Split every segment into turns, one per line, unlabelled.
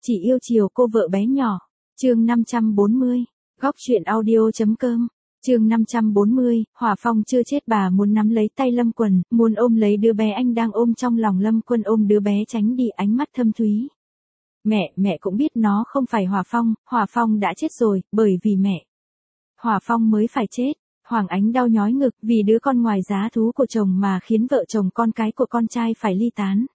chỉ yêu chiều cô vợ bé nhỏ. Chương 540. Góc truyện audio.com. Chương 540, Hỏa Phong chưa chết bà muốn nắm lấy tay Lâm Quần, muốn ôm lấy đứa bé anh đang ôm trong lòng. Lâm Quân ôm đứa bé tránh đi, ánh mắt thâm thúy. Mẹ cũng biết nó không phải Hỏa Phong đã chết rồi, bởi vì mẹ. Hỏa Phong mới phải chết. Hoàng Ánh đau nhói ngực vì đứa con ngoài giá thú của chồng mà khiến vợ chồng con cái của con trai phải ly tán.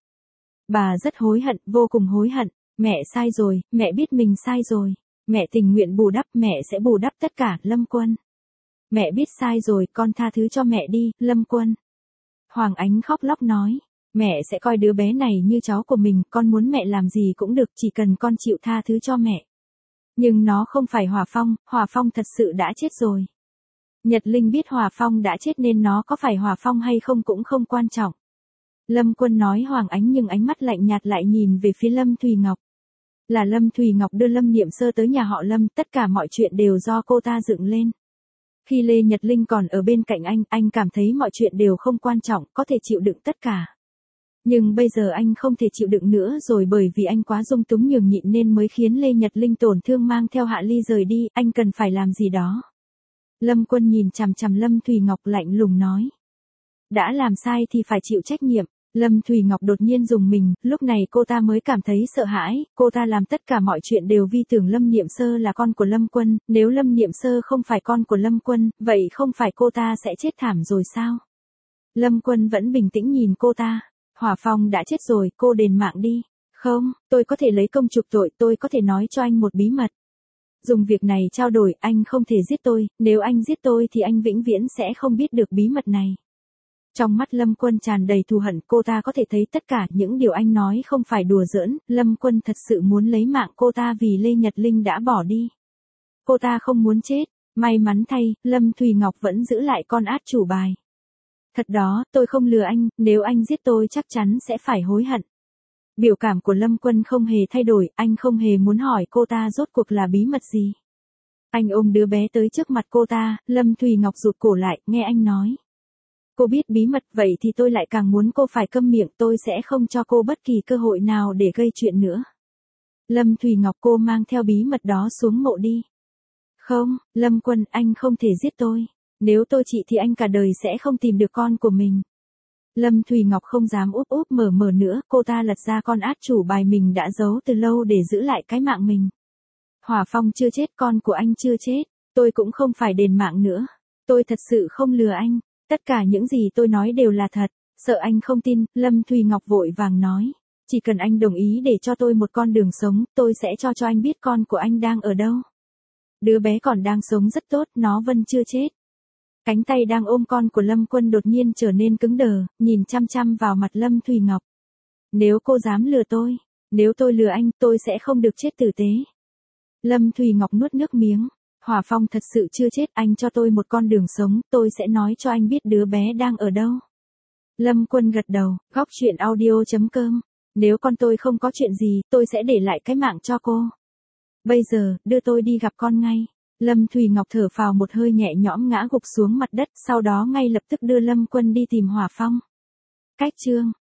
Bà rất hối hận, vô cùng hối hận. Mẹ sai rồi, mẹ biết mình sai rồi. Mẹ tình nguyện bù đắp, mẹ sẽ bù đắp tất cả, Lâm Quân. Mẹ biết sai rồi, con tha thứ cho mẹ đi, Lâm Quân. Hoàng Ánh khóc lóc nói, mẹ sẽ coi đứa bé này như cháu của mình, con muốn mẹ làm gì cũng được, chỉ cần con chịu tha thứ cho mẹ. Nhưng nó không phải Hỏa Phong thật sự đã chết rồi. Nhật Linh biết Hỏa Phong đã chết nên nó có phải Hỏa Phong hay không cũng không quan trọng. Lâm Quân nói Hoàng Ánh nhưng ánh mắt lạnh nhạt lại nhìn về phía Lâm Thùy Ngọc. Là Lâm Thùy Ngọc đưa Lâm Niệm Sơ tới nhà họ Lâm, tất cả mọi chuyện đều do cô ta dựng lên. Khi Lê Nhật Linh còn ở bên cạnh anh cảm thấy mọi chuyện đều không quan trọng, có thể chịu đựng tất cả. Nhưng bây giờ anh không thể chịu đựng nữa rồi, bởi vì anh quá dung túng nhường nhịn nên mới khiến Lê Nhật Linh tổn thương, mang theo Hạ Ly rời đi, anh cần phải làm gì đó. Lâm Quân nhìn chằm chằm Lâm Thùy Ngọc lạnh lùng nói. Đã làm sai thì phải chịu trách nhiệm. Lâm Thùy Ngọc đột nhiên rùng mình, lúc này cô ta mới cảm thấy sợ hãi, cô ta làm tất cả mọi chuyện đều vì tưởng Lâm Niệm Sơ là con của Lâm Quân, nếu Lâm Niệm Sơ không phải con của Lâm Quân, vậy không phải cô ta sẽ chết thảm rồi sao? Lâm Quân vẫn bình tĩnh nhìn cô ta, Hỏa Phong đã chết rồi, cô đền mạng đi. Không, tôi có thể lấy công chuộc tội, tôi có thể nói cho anh một bí mật. Dùng việc này trao đổi, anh không thể giết tôi, nếu anh giết tôi thì anh vĩnh viễn sẽ không biết được bí mật này. Trong mắt Lâm Quân tràn đầy thù hận, cô ta có thể thấy tất cả những điều anh nói không phải đùa giỡn, Lâm Quân thật sự muốn lấy mạng cô ta vì Lê Nhật Linh đã bỏ đi. Cô ta không muốn chết, may mắn thay, Lâm Thùy Ngọc vẫn giữ lại con át chủ bài. Thật đó, tôi không lừa anh, nếu anh giết tôi chắc chắn sẽ phải hối hận. Biểu cảm của Lâm Quân không hề thay đổi, anh không hề muốn hỏi cô ta rốt cuộc là bí mật gì. Anh ôm đứa bé tới trước mặt cô ta, Lâm Thùy Ngọc rụt cổ lại, nghe anh nói. Cô biết bí mật, vậy thì tôi lại càng muốn cô phải câm miệng, tôi sẽ không cho cô bất kỳ cơ hội nào để gây chuyện nữa. Lâm Thùy Ngọc, cô mang theo bí mật đó xuống mộ đi. Không, Lâm Quân, anh không thể giết tôi. Nếu tôi trị thì anh cả đời sẽ không tìm được con của mình. Lâm Thùy Ngọc không dám úp mở nữa, cô ta lật ra con át chủ bài mình đã giấu từ lâu để giữ lại cái mạng mình. Hỏa Phong chưa chết, con của anh chưa chết, tôi cũng không phải đền mạng nữa. Tôi thật sự không lừa anh. Tất cả những gì tôi nói đều là thật, sợ anh không tin, Lâm Thùy Ngọc vội vàng nói. Chỉ cần anh đồng ý để cho tôi một con đường sống, tôi sẽ cho anh biết con của anh đang ở đâu. Đứa bé còn đang sống rất tốt, nó vẫn chưa chết. Cánh tay đang ôm con của Lâm Quân đột nhiên trở nên cứng đờ, nhìn chăm chăm vào mặt Lâm Thùy Ngọc. Nếu cô dám lừa tôi, nếu tôi lừa anh, tôi sẽ không được chết tử tế. Lâm Thùy Ngọc nuốt nước miếng. Hỏa Phong thật sự chưa chết, anh cho tôi một con đường sống, tôi sẽ nói cho anh biết đứa bé đang ở đâu. Lâm Quân gật đầu, góc truyện audio.com. Nếu con tôi không có chuyện gì, tôi sẽ để lại cái mạng cho cô. Bây giờ, đưa tôi đi gặp con ngay. Lâm Thùy Ngọc thở phào một hơi nhẹ nhõm ngã gục xuống mặt đất, sau đó ngay lập tức đưa Lâm Quân đi tìm Hỏa Phong. Cách chương